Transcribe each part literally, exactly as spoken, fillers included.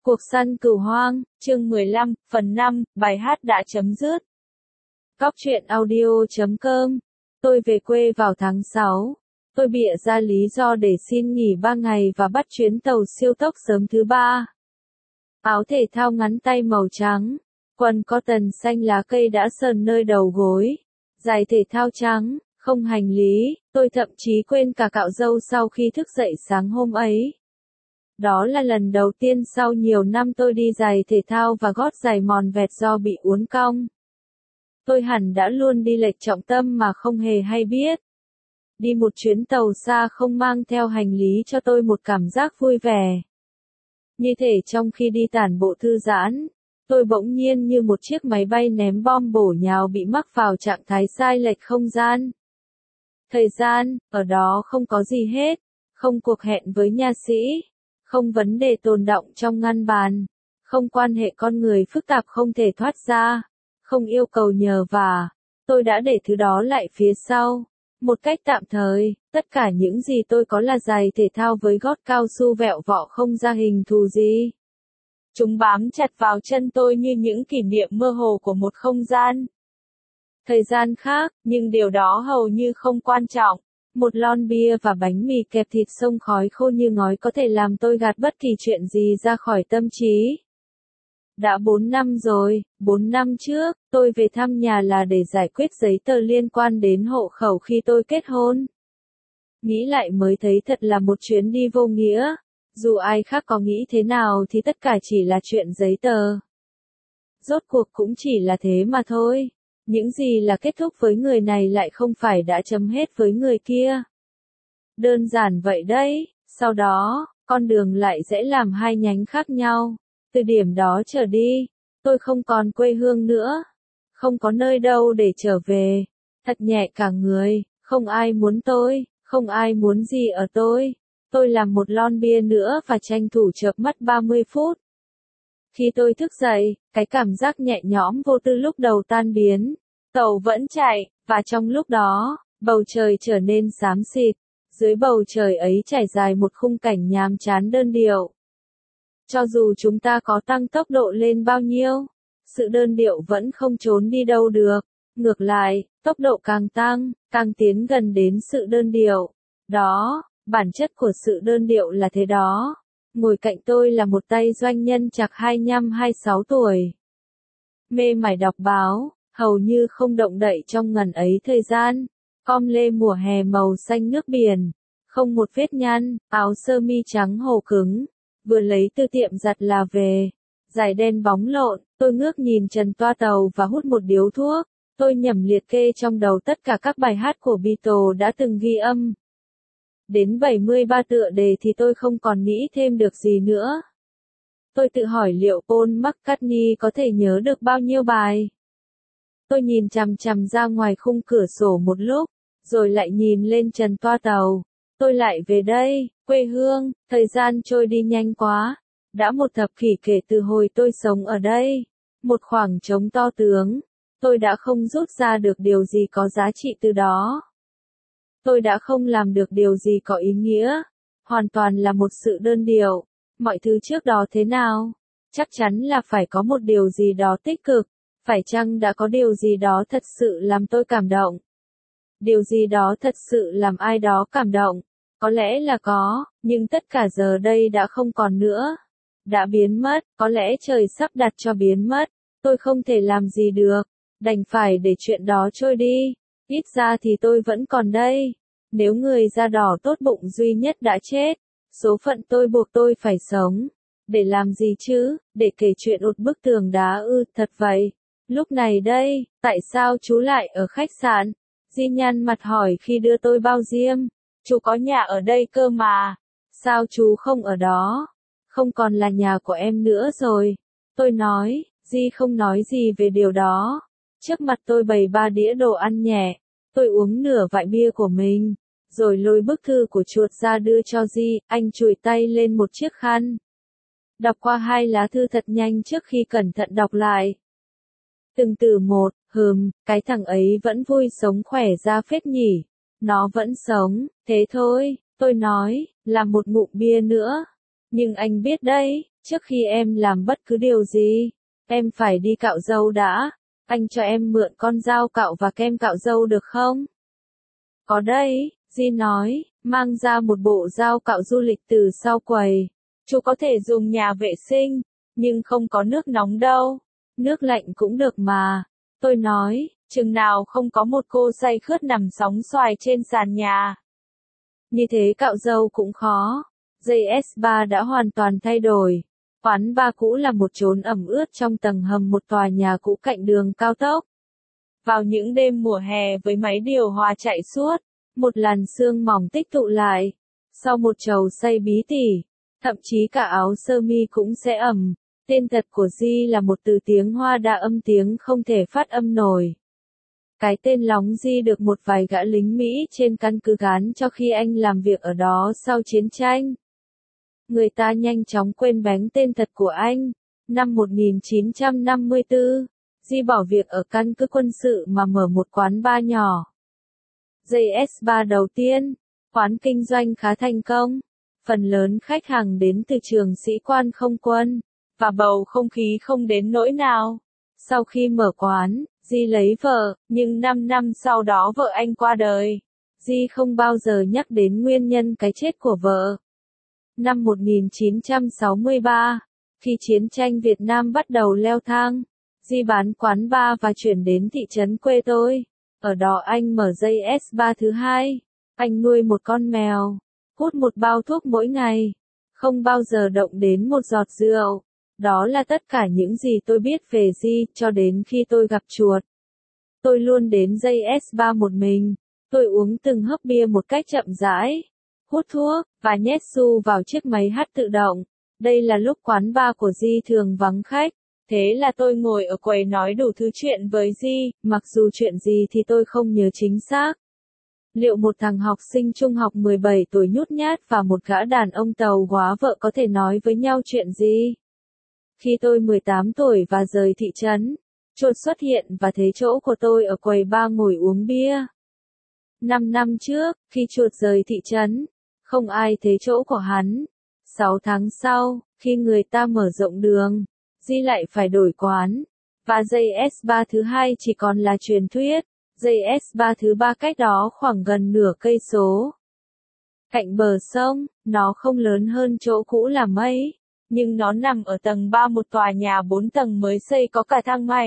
Cuộc săn cừu hoang, chương mười lăm, phần năm, bài hát đã chấm dứt. Cóc truyện audio chấm com. Tôi về quê vào tháng sáu. Tôi bịa ra lý do để xin nghỉ ba ngày và bắt chuyến tàu siêu tốc sớm thứ ba. Áo thể thao ngắn tay màu trắng, quần cotton xanh lá cây đã sờn nơi đầu gối, giày thể thao trắng, không hành lý. Tôi thậm chí quên cả cạo râu sau khi thức dậy sáng hôm ấy. Đó là lần đầu tiên sau nhiều năm tôi đi giày thể thao và gót giày mòn vẹt do bị uốn cong. Tôi hẳn đã luôn đi lệch trọng tâm mà không hề hay biết. Đi một chuyến tàu xa không mang theo hành lý cho tôi một cảm giác vui vẻ. Như thể trong khi đi tản bộ thư giãn, tôi bỗng nhiên như một chiếc máy bay ném bom bổ nhào bị mắc vào trạng thái sai lệch không gian. Thời gian, ở đó không có gì hết, không cuộc hẹn với nha sĩ. Không vấn đề tồn đọng trong ngăn bàn, không quan hệ con người phức tạp không thể thoát ra, không yêu cầu nhờ vả. Tôi đã để thứ đó lại phía sau, một cách tạm thời. Tất cả những gì tôi có là giày thể thao với gót cao su vẹo vọ không ra hình thù gì. Chúng bám chặt vào chân tôi như những kỷ niệm mơ hồ của một không gian. Thời gian khác, nhưng điều đó hầu như không quan trọng. Một lon bia và bánh mì kẹp thịt xông khói khô như ngói có thể làm tôi gạt bất kỳ chuyện gì ra khỏi tâm trí. Đã bốn năm rồi, bốn năm trước, tôi về thăm nhà là để giải quyết giấy tờ liên quan đến hộ khẩu khi tôi kết hôn. Nghĩ lại mới thấy thật là một chuyến đi vô nghĩa. Dù ai khác có nghĩ thế nào thì tất cả chỉ là chuyện giấy tờ. Rốt cuộc cũng chỉ là thế mà thôi. Những gì là kết thúc với người này lại không phải đã chấm hết với người kia. Đơn giản vậy đấy, sau đó, con đường lại sẽ làm hai nhánh khác nhau. Từ điểm đó trở đi, tôi không còn quê hương nữa. Không có nơi đâu để trở về. Thật nhẹ cả người, không ai muốn tôi, không ai muốn gì ở tôi. Tôi làm một lon bia nữa và tranh thủ chợp mắt ba mươi phút. Khi tôi thức dậy, cái cảm giác nhẹ nhõm vô tư lúc đầu tan biến. Tàu vẫn chạy, và trong lúc đó, bầu trời trở nên xám xịt. Dưới bầu trời ấy trải dài một khung cảnh nhàm chán đơn điệu. Cho dù chúng ta có tăng tốc độ lên bao nhiêu, sự đơn điệu vẫn không trốn đi đâu được. Ngược lại, tốc độ càng tăng, càng tiến gần đến sự đơn điệu. Đó, bản chất của sự đơn điệu là thế đó. Ngồi cạnh tôi là một tay doanh nhân chạc hai mươi lăm hai mươi sáu tuổi. Mê mải đọc báo, hầu như không động đậy trong ngần ấy thời gian. Com lê mùa hè màu xanh nước biển, không một vết nhăn, áo sơ mi trắng hồ cứng, vừa lấy từ tiệm giặt là về. Giày đen bóng lộn, tôi ngước nhìn trần toa tàu và hút một điếu thuốc. Tôi nhẩm liệt kê trong đầu tất cả các bài hát của Beatles đã từng ghi âm. Đến bảy mươi ba tựa đề thì tôi không còn nghĩ thêm được gì nữa. Tôi tự hỏi liệu Paul McCartney có thể nhớ được bao nhiêu bài. Tôi nhìn chằm chằm ra ngoài khung cửa sổ một lúc, rồi lại nhìn lên trần toa tàu. Tôi lại về đây, quê hương, thời gian trôi đi nhanh quá. Đã một thập kỷ kể từ hồi tôi sống ở đây. Một khoảng trống to tướng. Tôi đã không rút ra được điều gì có giá trị từ đó. Tôi đã không làm được điều gì có ý nghĩa. Hoàn toàn là một sự đơn điệu. Mọi thứ trước đó thế nào? Chắc chắn là phải có một điều gì đó tích cực. Phải chăng đã có điều gì đó thật sự làm tôi cảm động? Điều gì đó thật sự làm ai đó cảm động? Có lẽ là có, nhưng tất cả giờ đây đã không còn nữa. Đã biến mất, có lẽ trời sắp đặt cho biến mất. Tôi không thể làm gì được. Đành phải để chuyện đó trôi đi. Ít ra thì tôi vẫn còn đây. Nếu người da đỏ tốt bụng duy nhất đã chết, số phận tôi buộc tôi phải sống. Để làm gì chứ? Để kể chuyện ụt bức tường đá ư? Thật vậy. Lúc này đây, tại sao chú lại ở khách sạn? Di nhăn mặt hỏi khi đưa tôi bao diêm. Chú có nhà ở đây cơ mà. Sao chú không ở đó? Không còn là nhà của em nữa rồi. Tôi nói, Di không nói gì về điều đó. Trước mặt tôi bày ba đĩa đồ ăn nhẹ. Tôi uống nửa vại bia của mình. Rồi lôi bức thư của chuột ra đưa cho Di. Anh chùi tay lên một chiếc khăn. Đọc qua hai lá thư thật nhanh trước khi cẩn thận đọc lại. Từng từ một, hừm, cái thằng ấy vẫn vui sống khỏe ra phết nhỉ. Nó vẫn sống, thế thôi, tôi nói, làm một ngụm bia nữa. Nhưng anh biết đấy, Trước khi em làm bất cứ điều gì, em phải đi cạo râu đã. Anh cho em mượn con dao cạo và kem cạo râu được không? Có đây, Di nói, mang ra một bộ dao cạo du lịch từ sau quầy. Chú có thể dùng nhà vệ sinh, nhưng không có nước nóng đâu. Nước lạnh cũng được mà. Tôi nói, chừng nào không có một cô say khướt nằm sóng xoài trên sàn nhà. Như thế cạo râu cũng khó. gi ét ba đã hoàn toàn thay đổi. Quán bar cũ là một chốn ẩm ướt trong tầng hầm một tòa nhà cũ cạnh đường cao tốc. Vào những đêm mùa hè với máy điều hòa chạy suốt, một làn sương mỏng tích tụ lại. Sau một chầu say bí tỉ, thậm chí cả áo sơ mi cũng sẽ ẩm. Tên thật của Di là một từ tiếng Hoa đa âm tiếng không thể phát âm nổi. Cái tên Lóng Di được một vài gã lính Mỹ trên căn cứ gán cho khi anh làm việc ở đó sau chiến tranh. Người ta nhanh chóng quên bén tên thật của anh. Năm một nghìn chín trăm năm mươi tư, Di bỏ việc ở căn cứ quân sự mà mở một quán bar nhỏ. gi ét ba đầu tiên, quán kinh doanh khá thành công. Phần lớn khách hàng đến từ trường sĩ quan không quân, và bầu không khí không đến nỗi nào. Sau khi mở quán, Di lấy vợ, nhưng năm năm sau đó vợ anh qua đời. Di không bao giờ nhắc đến nguyên nhân cái chết của vợ. Năm một nghìn chín trăm sáu mươi ba, khi chiến tranh Việt Nam bắt đầu leo thang, Di bán quán bar và chuyển đến thị trấn quê tôi. Ở đó anh mở gi ét ba thứ hai. Anh nuôi một con mèo, hút một bao thuốc mỗi ngày, không bao giờ động đến một giọt rượu. Đó là tất cả những gì tôi biết về Di cho đến khi tôi gặp chuột. Tôi luôn đến gi ét ba một mình. Tôi uống từng hớp bia một cách chậm rãi, hút thuốc, và nhét xu vào chiếc máy hát tự động. Đây là lúc quán bar của Di thường vắng khách. Thế là tôi ngồi ở quầy nói đủ thứ chuyện với Di, mặc dù chuyện gì thì tôi không nhớ chính xác. Liệu một thằng học sinh trung học mười bảy tuổi nhút nhát và một gã đàn ông tàu góa vợ có thể nói với nhau chuyện gì? Khi tôi mười tám tuổi và rời thị trấn, chuột xuất hiện và thấy chỗ của tôi ở quầy bar ngồi uống bia. Năm năm trước, khi chuột rời thị trấn, không ai thấy chỗ của hắn. Sáu tháng sau, khi người ta mở rộng đường, Di lại phải đổi quán, và gi ét ba thứ hai chỉ còn là truyền thuyết. gi ét ba thứ ba cách đó khoảng gần nửa cây số. Cạnh bờ sông, nó không lớn hơn chỗ cũ là mấy, nhưng nó nằm ở tầng ba một tòa nhà bốn tầng mới xây có cả thang máy.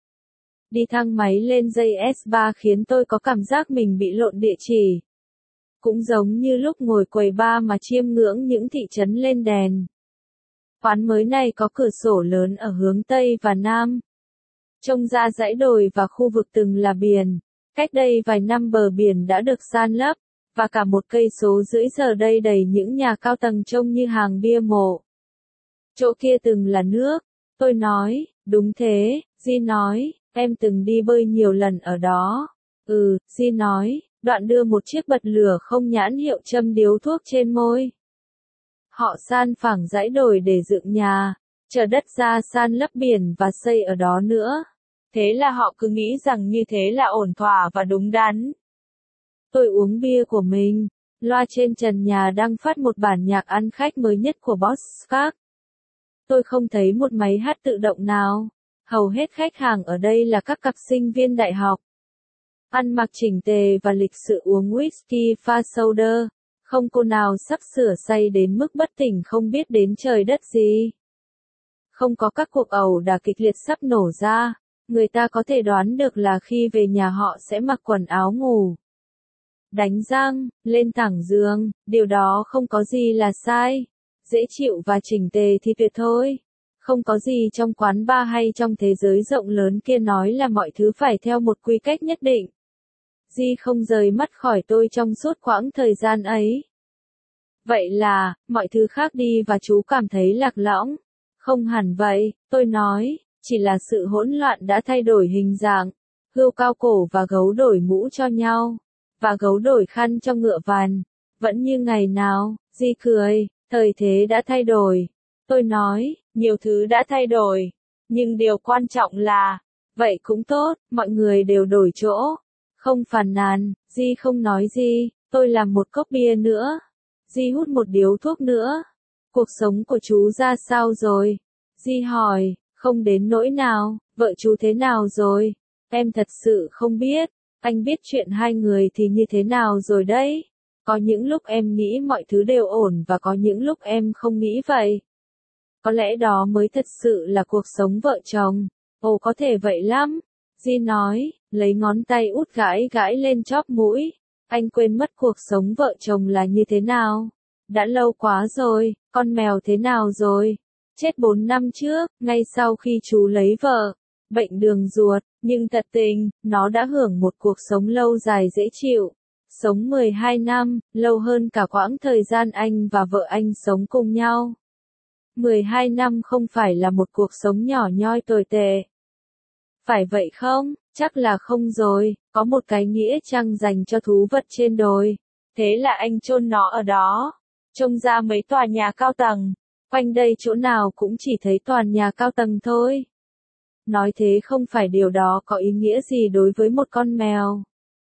Đi thang máy lên gi ét ba khiến tôi có cảm giác mình bị lộn địa chỉ. Cũng giống như lúc ngồi quầy bar mà chiêm ngưỡng những thị trấn lên đèn. Quán mới này có cửa sổ lớn ở hướng Tây và Nam. Trông ra dãy đồi và khu vực từng là biển. Cách đây vài năm bờ biển đã được san lấp, và cả một cây số rưỡi giờ đây đầy những nhà cao tầng trông như hàng bia mộ. Chỗ kia từng là nước. Tôi nói, đúng thế, Di nói, em từng đi bơi nhiều lần ở đó. Ừ, Di nói, đoạn đưa một chiếc bật lửa không nhãn hiệu châm điếu thuốc trên môi. Họ san phẳng dãy đồi để dựng nhà, chờ đất ra san lấp biển và xây ở đó nữa. Thế là họ cứ nghĩ rằng như thế là ổn thỏa và đúng đắn. Tôi uống bia của mình, loa trên trần nhà đang phát một bản nhạc ăn khách mới nhất của Boss Skak. Tôi không thấy một máy hát tự động nào. Hầu hết khách hàng ở đây là các cặp sinh viên đại học. Ăn mặc chỉnh tề và lịch sự uống whisky pha soda. Không cô nào sắp sửa say đến mức bất tỉnh không biết đến trời đất gì. Không có các cuộc ẩu đả kịch liệt sắp nổ ra. Người ta có thể đoán được là khi về nhà họ sẽ mặc quần áo ngủ, đánh răng, lên thẳng giường, điều đó không có gì là sai. Dễ chịu và chỉnh tề thì tuyệt thôi. Không có gì trong quán bar hay trong thế giới rộng lớn kia nói là mọi thứ phải theo một quy cách nhất định. Di không rời mắt khỏi tôi trong suốt quãng thời gian ấy. Vậy là, mọi thứ khác đi và chú cảm thấy lạc lõng. Không hẳn vậy, tôi nói, chỉ là sự hỗn loạn đã thay đổi hình dạng. Hươu cao cổ và gấu đổi mũ cho nhau, và gấu đổi khăn cho ngựa vằn. Vẫn như ngày nào, Di cười, thời thế đã thay đổi. Tôi nói, nhiều thứ đã thay đổi. Nhưng điều quan trọng là, vậy cũng tốt, mọi người đều đổi chỗ. Không phàn nàn, Di không nói gì, tôi làm một cốc bia nữa. Di hút một điếu thuốc nữa. Cuộc sống của chú ra sao rồi? Di hỏi, không đến nỗi nào, vợ chú thế nào rồi? Em thật sự không biết, anh biết chuyện hai người thì như thế nào rồi đấy. Có những lúc em nghĩ mọi thứ đều ổn và có những lúc em không nghĩ vậy. Có lẽ đó mới thật sự là cuộc sống vợ chồng. Ồ có thể vậy lắm. Di nói, lấy ngón tay út gãi gãi lên chóp mũi. Anh quên mất cuộc sống vợ chồng là như thế nào. Đã lâu quá rồi, con mèo thế nào rồi? Chết bốn năm trước, ngay sau khi chú lấy vợ. Bệnh đường ruột, nhưng thật tình, nó đã hưởng một cuộc sống lâu dài dễ chịu. Sống mười hai năm, lâu hơn cả quãng thời gian anh và vợ anh sống cùng nhau. mười hai năm không phải là một cuộc sống nhỏ nhoi tồi tệ. Phải vậy không? Chắc là không rồi, có một cái nghĩa trang dành cho thú vật trên đồi. Thế là anh chôn nó ở đó. Trông ra mấy tòa nhà cao tầng. Quanh đây chỗ nào cũng chỉ thấy toàn nhà cao tầng thôi. Nói thế không phải điều đó có ý nghĩa gì đối với một con mèo.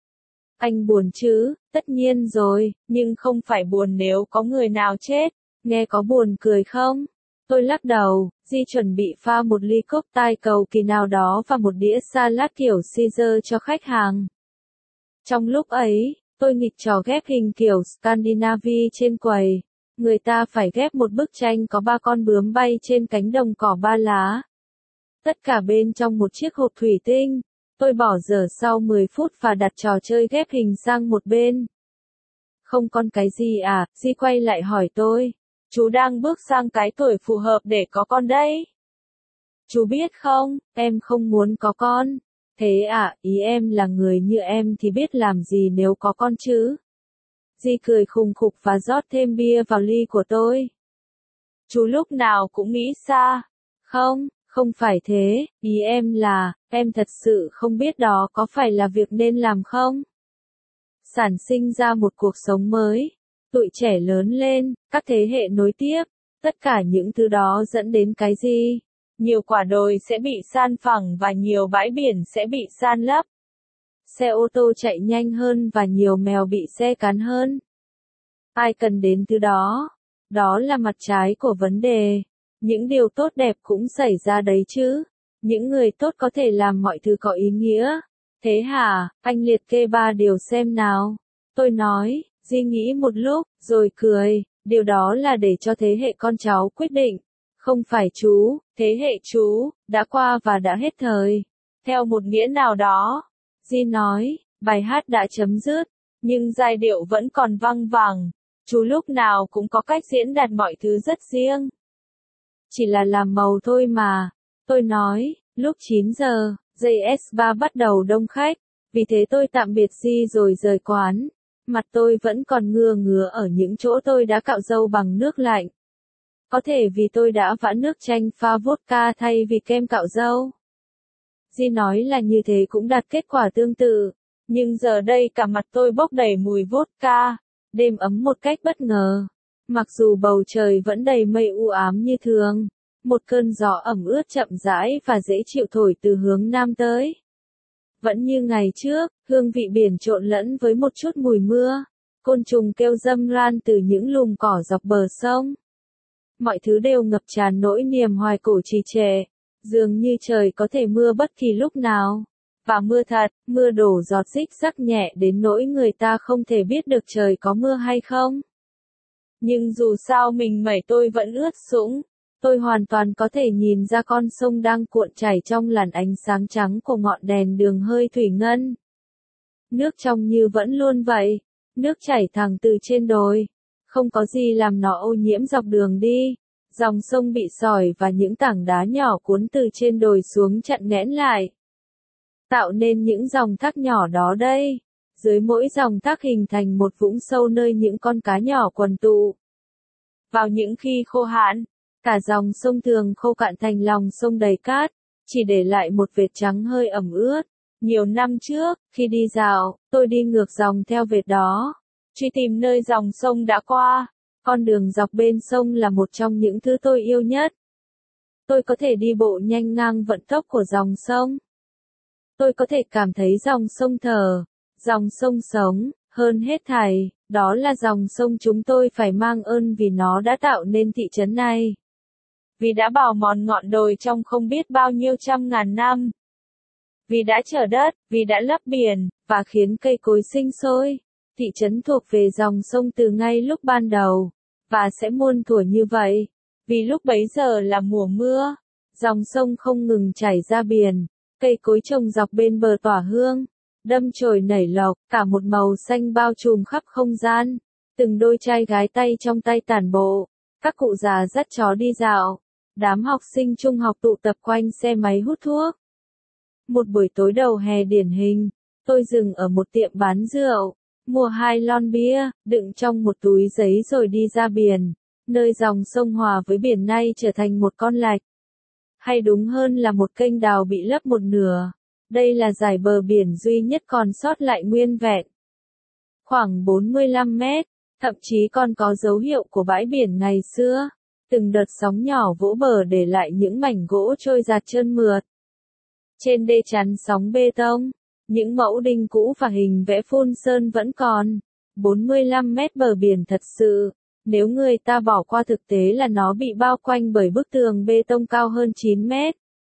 Anh buồn chứ, tất nhiên rồi, nhưng không phải buồn nếu có người nào chết. Nghe có buồn cười không? Tôi lắc đầu, Di chuẩn bị pha một ly cốc tai cầu kỳ nào đó và một đĩa salad kiểu Caesar cho khách hàng. Trong lúc ấy, tôi nghịch trò ghép hình kiểu Scandinavia trên quầy. Người ta phải ghép một bức tranh có ba con bướm bay trên cánh đồng cỏ ba lá. Tất cả bên trong một chiếc hộp thủy tinh. Tôi bỏ dở sau mười phút và đặt trò chơi ghép hình sang một bên. Không còn cái gì à? Di quay lại hỏi tôi. Chú đang bước sang cái tuổi phù hợp để có con đấy. Chú biết không, em không muốn có con. Thế à, ý em là người như em thì biết làm gì nếu có con chứ? Di cười khùng khục và rót thêm bia vào ly của tôi. Chú lúc nào cũng nghĩ xa. Không, không phải thế, ý em là, em thật sự không biết đó có phải là việc nên làm không? Sản sinh ra một cuộc sống mới. Tụi trẻ lớn lên, các thế hệ nối tiếp, tất cả những thứ đó dẫn đến cái gì? Nhiều quả đồi sẽ bị san phẳng và nhiều bãi biển sẽ bị san lấp. Xe ô tô chạy nhanh hơn và nhiều mèo bị xe cắn hơn. Ai cần đến thứ đó? Đó là mặt trái của vấn đề. Những điều tốt đẹp cũng xảy ra đấy chứ. Những người tốt có thể làm mọi thứ có ý nghĩa. Thế hả, anh liệt kê ba điều xem nào. Tôi nói. Di nghĩ một lúc, rồi cười, điều đó là để cho thế hệ con cháu quyết định. Không phải chú, thế hệ chú, đã qua và đã hết thời. Theo một nghĩa nào đó, Di nói, bài hát đã chấm dứt, nhưng giai điệu vẫn còn văng vẳng. Chú lúc nào cũng có cách diễn đạt mọi thứ rất riêng. Chỉ là làm màu thôi mà. Tôi nói, lúc chín giờ, giây ét ba bắt đầu đông khách, vì thế tôi tạm biệt Di rồi rời quán. Mặt tôi vẫn còn ngưa ngứa ở những chỗ tôi đã cạo râu bằng nước lạnh. Có thể vì tôi đã vã nước chanh pha vodka thay vì kem cạo râu. Di nói là như thế cũng đạt kết quả tương tự. Nhưng giờ đây cả mặt tôi bốc đầy mùi vodka. Đêm ấm một cách bất ngờ. Mặc dù bầu trời vẫn đầy mây u ám như thường. Một cơn gió ẩm ướt chậm rãi và dễ chịu thổi từ hướng nam tới. Vẫn như ngày trước, hương vị biển trộn lẫn với một chút mùi mưa. Côn trùng kêu râm ran từ những lùm cỏ dọc bờ sông. Mọi thứ đều ngập tràn nỗi niềm hoài cổ trì trệ. Dường như trời có thể mưa bất kỳ lúc nào. Và mưa thật, mưa đổ giọt rích rắc nhẹ đến nỗi người ta không thể biết được trời có mưa hay không. Nhưng dù sao mình mẩy tôi vẫn ướt sũng. Tôi hoàn toàn có thể nhìn ra con sông đang cuộn chảy trong làn ánh sáng trắng của ngọn đèn đường hơi thủy ngân. Nước trong như vẫn luôn vậy. Nước chảy thẳng từ trên đồi. Không có gì làm nó ô nhiễm dọc đường đi. Dòng sông bị sỏi và những tảng đá nhỏ cuốn từ trên đồi xuống chặn nghẽn lại. Tạo nên những dòng thác nhỏ đó đây. Dưới mỗi dòng thác hình thành một vũng sâu nơi những con cá nhỏ quần tụ. Vào những khi khô hạn, cả dòng sông thường khô cạn thành lòng sông đầy cát, chỉ để lại một vệt trắng hơi ẩm ướt. Nhiều năm trước, khi đi dạo, tôi đi ngược dòng theo vệt đó, truy tìm nơi dòng sông đã qua. Con đường dọc bên sông là một trong những thứ tôi yêu nhất. Tôi có thể đi bộ nhanh ngang vận tốc của dòng sông. Tôi có thể cảm thấy dòng sông thở, dòng sông sống, hơn hết thảy, Đó là dòng sông chúng tôi phải mang ơn vì nó đã tạo nên thị trấn này. Vì đã bào mòn ngọn đồi trong không biết bao nhiêu trăm ngàn năm. Vì đã trở đất, vì đã lấp biển, và khiến cây cối sinh sôi. Thị trấn thuộc về dòng sông từ ngay lúc ban đầu, và sẽ muôn thuở như vậy. Vì lúc bấy giờ là mùa mưa, dòng sông không ngừng chảy ra biển, cây cối trồng dọc bên bờ tỏa hương, đâm chồi nảy lộc, cả một màu xanh bao trùm khắp không gian. Từng đôi trai gái tay trong tay tản bộ, các cụ già dắt chó đi dạo, đám học sinh trung học tụ tập quanh xe máy hút thuốc. Một buổi tối đầu hè điển hình, tôi dừng ở một tiệm bán rượu, mua hai lon bia, đựng trong một túi giấy rồi đi ra biển, nơi dòng sông hòa với biển nay trở thành một con lạch. Hay đúng hơn là một kênh đào bị lấp một nửa. Đây là dải bờ biển duy nhất còn sót lại nguyên vẹn. Khoảng bốn mươi lăm mét, thậm chí còn có dấu hiệu của bãi biển ngày xưa. Từng đợt sóng nhỏ vỗ bờ để lại những mảnh gỗ trôi giạt trơn mượt. Trên đê chắn sóng bê tông, những mẫu đinh cũ và hình vẽ phun sơn vẫn còn. bốn mươi lăm mét bờ biển thật sự, nếu người ta bỏ qua thực tế là nó bị bao quanh bởi bức tường bê tông cao hơn chín mét.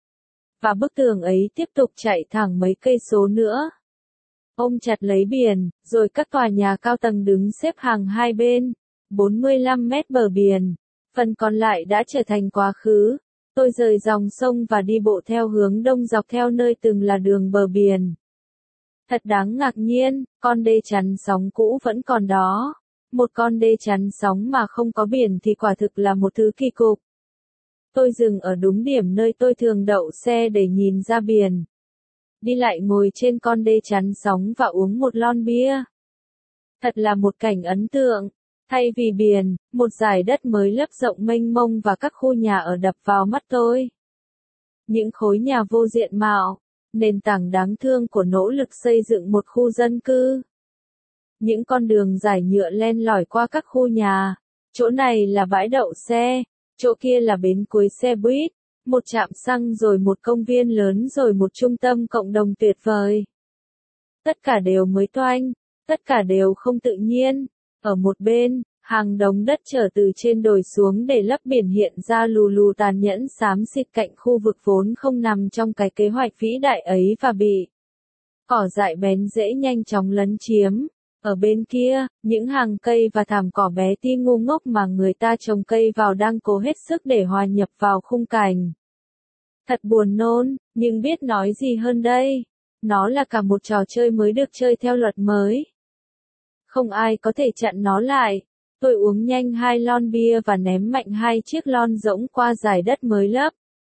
Và bức tường ấy tiếp tục chạy thẳng mấy cây số nữa. Ôm chặt lấy biển, rồi các tòa nhà cao tầng đứng xếp hàng hai bên. bốn mươi lăm mét bờ biển, phần còn lại đã trở thành quá khứ. Tôi rời dòng sông và đi bộ theo hướng đông dọc theo nơi từng là đường bờ biển. Thật đáng ngạc nhiên, con đê chắn sóng cũ vẫn còn đó. Một con đê chắn sóng mà không có biển thì quả thực là một thứ kỳ cục. Tôi dừng ở đúng điểm nơi tôi thường đậu xe để nhìn ra biển. Đi lại ngồi trên con đê chắn sóng và uống một lon bia. Thật là một cảnh ấn tượng. Thay vì biển, một dải đất mới lấp rộng mênh mông và các khu nhà ở đập vào mắt tôi. Những khối nhà vô diện mạo, nền tảng đáng thương của nỗ lực xây dựng một khu dân cư. Những con đường dài nhựa len lỏi qua các khu nhà. Chỗ này là bãi đậu xe, chỗ kia là bến cuối xe buýt, một trạm xăng rồi một công viên lớn rồi một trung tâm cộng đồng tuyệt vời. Tất cả đều mới toanh, tất cả đều không tự nhiên. Ở một bên, hàng đống đất trở từ trên đồi xuống để lấp biển hiện ra lù lù tàn nhẫn xám xịt cạnh khu vực vốn không nằm trong cái kế hoạch vĩ đại ấy và bị cỏ dại bén rễ nhanh chóng lấn chiếm. Ở bên kia, những hàng cây và thảm cỏ bé tí ngu ngốc mà người ta trồng cây vào đang cố hết sức để hòa nhập vào khung cảnh. Thật buồn nôn, nhưng biết nói gì hơn đây? Nó là cả một trò chơi mới được chơi theo luật mới. Không ai có thể chặn nó lại. Tôi uống nhanh hai lon bia và ném mạnh hai chiếc lon rỗng qua dải đất mới lấp.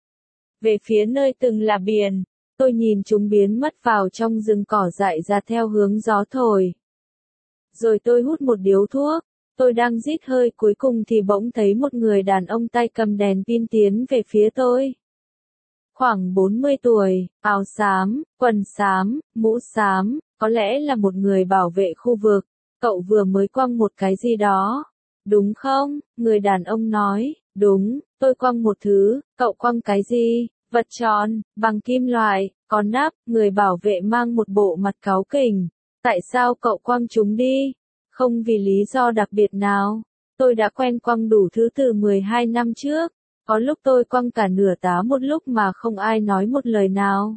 Về phía nơi từng là biển, tôi nhìn chúng biến mất vào trong rừng cỏ dại ra theo hướng gió thổi. Rồi tôi hút một điếu thuốc, tôi đang rít hơi cuối cùng thì bỗng thấy một người đàn ông tay cầm đèn pin tiến về phía tôi. Khoảng bốn mươi tuổi, áo xám, quần xám, mũ xám, có lẽ là một người bảo vệ khu vực. Cậu vừa mới quăng một cái gì đó. Đúng không? Người đàn ông nói. Đúng, tôi quăng một thứ. Cậu quăng cái gì? Vật tròn, bằng kim loại, có nắp. Người bảo vệ mang một bộ mặt cáu kỉnh. Tại sao cậu quăng chúng đi? Không vì lý do đặc biệt nào. Tôi đã quen quăng đủ thứ từ mười hai năm trước. Có lúc tôi quăng cả nửa tá một lúc mà không ai nói một lời nào.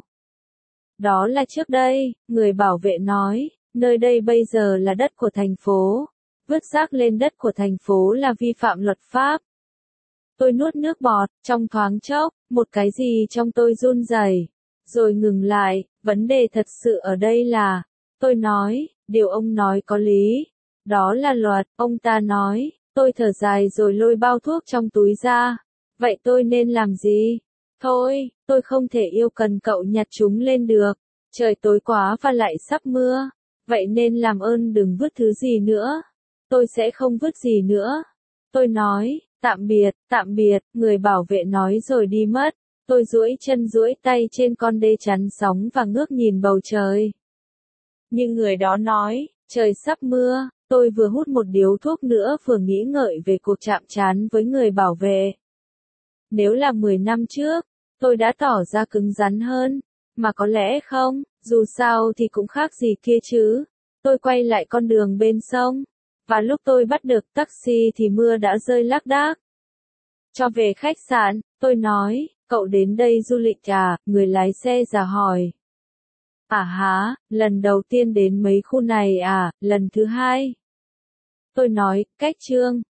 Đó là trước đây, người bảo vệ nói. Nơi đây bây giờ là đất của thành phố. Vứt rác lên đất của thành phố là vi phạm luật pháp. Tôi nuốt nước bọt, trong thoáng chốc, một cái gì trong tôi run rẩy, rồi ngừng lại. Vấn đề thật sự ở đây là, tôi nói, điều ông nói có lý. Đó là luật, ông ta nói. Tôi thở dài rồi lôi bao thuốc trong túi ra. Vậy tôi nên làm gì? Thôi, tôi không thể yêu cần cậu nhặt chúng lên được. Trời tối quá và lại sắp mưa. Vậy nên làm ơn đừng vứt thứ gì nữa. Tôi sẽ không vứt gì nữa. Tôi nói, tạm biệt, tạm biệt, người bảo vệ nói rồi đi mất. Tôi duỗi chân duỗi tay trên con đê chắn sóng và ngước nhìn bầu trời. Nhưng người đó nói, trời sắp mưa, tôi vừa hút một điếu thuốc nữa vừa nghĩ ngợi về cuộc chạm trán với người bảo vệ. Nếu là mười năm trước, tôi đã tỏ ra cứng rắn hơn, mà có lẽ không, dù sao thì cũng khác gì kia chứ. Tôi quay lại con đường bên sông. Và lúc tôi bắt được taxi thì mưa đã rơi lác đác. Cho về khách sạn, tôi nói, cậu đến đây du lịch à, người lái xe già hỏi. À hả, lần đầu tiên đến mấy khu này à, lần thứ hai. Tôi nói, cách Trương,